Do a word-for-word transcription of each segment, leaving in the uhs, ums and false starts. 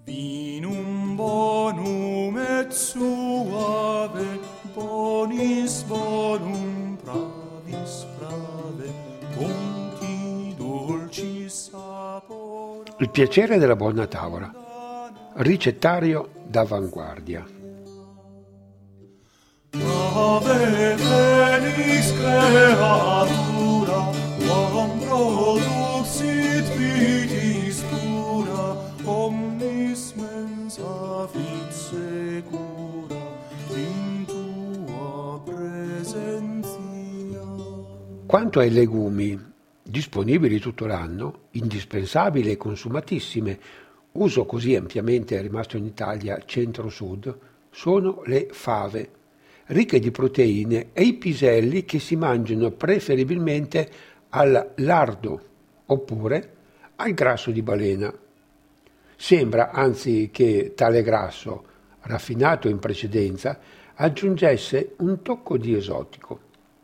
Vinum bonum et suave, bonis bonum pravis prave, conti dolcis sapora. Il piacere della buona tavola. Ricettario d'avanguardia. Ave Felix creatura, quam produxit vitis pura, omnis mensa fit secura, in tua presentia. Quanto ai legumi, disponibili tutto l'anno, indispensabili e consumatissime, uso così ampiamente rimasto in Italia centro-sud, sono le fave, ricche di proteine, e i piselli che si mangiano preferibilmente al lardo oppure al grasso di balena. Sembra anzi che tale grasso, raffinato in precedenza, aggiungesse un tocco di esotico.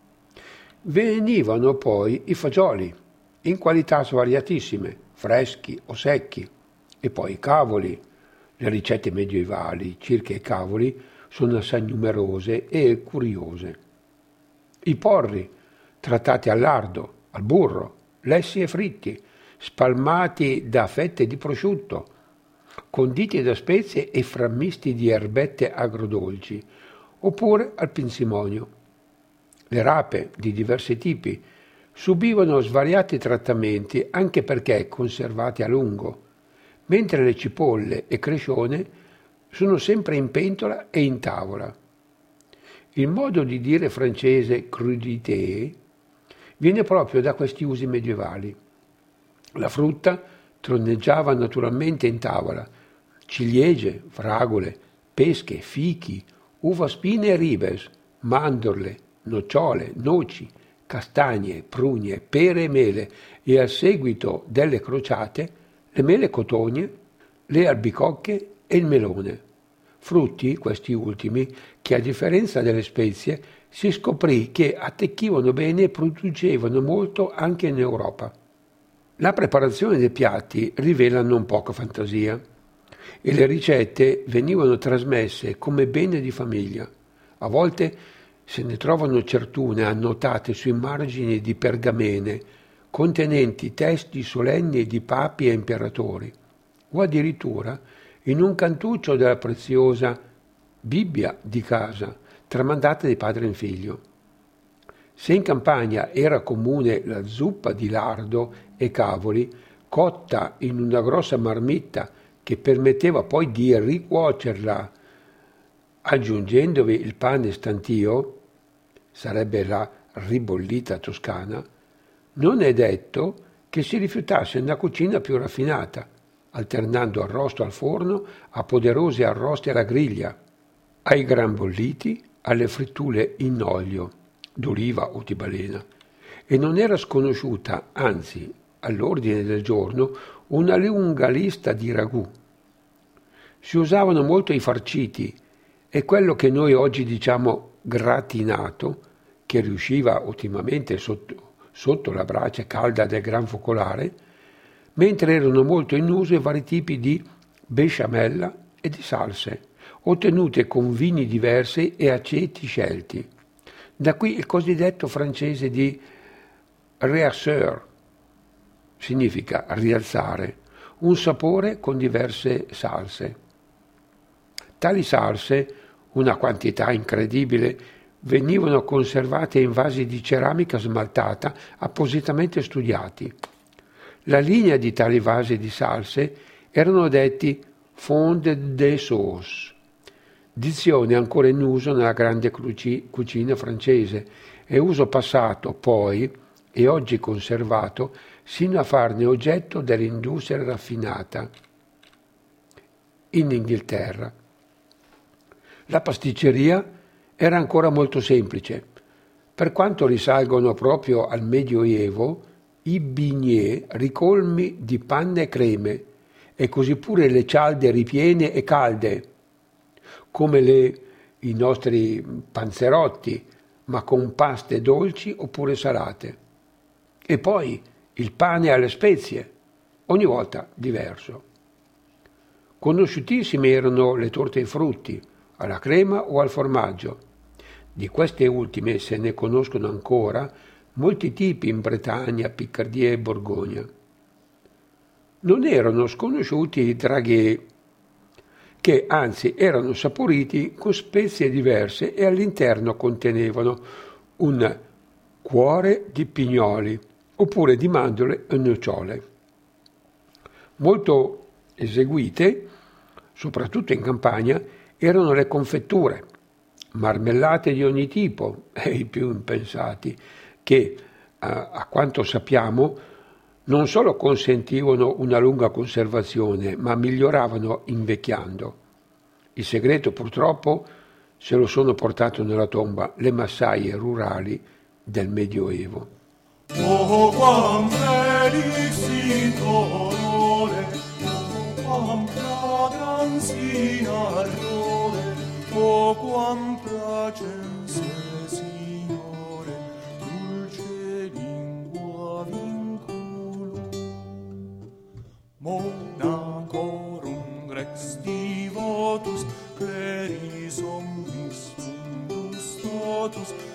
Venivano poi i fagioli, in qualità svariatissime, freschi o secchi, e poi i cavoli. Le ricette medievali circa i cavoli sono assai numerose e curiose. I porri, trattati al lardo, al burro, lessi e fritti, spalmati da fette di prosciutto, conditi da spezie e frammisti di erbette agrodolci, oppure al pinzimonio. Le rape di diversi tipi subivano svariati trattamenti anche perché conservati a lungo, mentre le cipolle e crescione sono sempre in pentola e in tavola. Il modo di dire francese crudité viene proprio da questi usi medievali. La frutta troneggiava naturalmente in tavola: ciliegie, fragole, pesche, fichi, uvaspine e ribes, mandorle, nocciole, noci, castagne, prugne, pere e mele, e a seguito delle crociate le mele cotogne, le albicocche e il melone. Frutti, questi ultimi, che a differenza delle spezie si scoprì che attecchivano bene e producevano molto anche in Europa. La preparazione dei piatti rivela non poca fantasia e le ricette venivano trasmesse come bene di famiglia. A volte se ne trovano certune annotate sui margini di pergamene contenenti testi solenni di papi e imperatori, o addirittura in un cantuccio della preziosa Bibbia di casa, tramandata di padre in figlio. Se in campagna era comune la zuppa di lardo e cavoli, cotta in una grossa marmitta che permetteva poi di ricuocerla aggiungendovi il pane stantio, sarebbe la ribollita toscana, non è detto che si rifiutasse una cucina più raffinata, alternando arrosto al forno a poderosi arrosti alla griglia, ai gran bolliti, alle frittule in olio, d'oliva o di balena. E non era sconosciuta, anzi, all'ordine del giorno, una lunga lista di ragù. Si usavano molto i farciti, e quello che noi oggi diciamo gratinato, che riusciva ottimamente sotto, sotto la brace calda del gran focolare, mentre erano molto in uso i vari tipi di besciamella e di salse, ottenute con vini diversi e aceti scelti. Da qui il cosiddetto francese di réasseur, significa rialzare, un sapore con diverse salse. Tali salse, una quantità incredibile, venivano conservate in vasi di ceramica smaltata appositamente studiati. La linea di tali vasi di salse erano detti fond de sauce, dizione ancora in uso nella grande cucina francese e uso passato poi e oggi conservato sino a farne oggetto dell'industria raffinata in Inghilterra. La pasticceria era ancora molto semplice. Per quanto risalgono proprio al Medioevo, i bignè ricolmi di panne e creme, e così pure le cialde ripiene e calde, come le, i nostri panzerotti, ma con paste dolci oppure salate. E poi il pane alle spezie, ogni volta diverso. Conosciutissime erano le torte ai frutti, alla crema o al formaggio. Di queste ultime se ne conoscono ancora molti tipi in Bretagna, Piccardia e Borgogna. Non erano sconosciuti i draghier, che anzi erano saporiti con spezie diverse e all'interno contenevano un cuore di pignoli oppure di mandorle e nocciole. Molto eseguite, soprattutto in campagna, erano le confetture, marmellate di ogni tipo e i più impensati, che a, a quanto sappiamo non solo consentivano una lunga conservazione, ma miglioravano invecchiando. Il segreto purtroppo se lo sono portato nella tomba le massaie rurali del Medioevo. O quam felix in dolore, o quam fragrans in ardore, o quam placens Signore, dulce lingua vinculum. Monacorum rex divotus, cleris omnis fundus totus,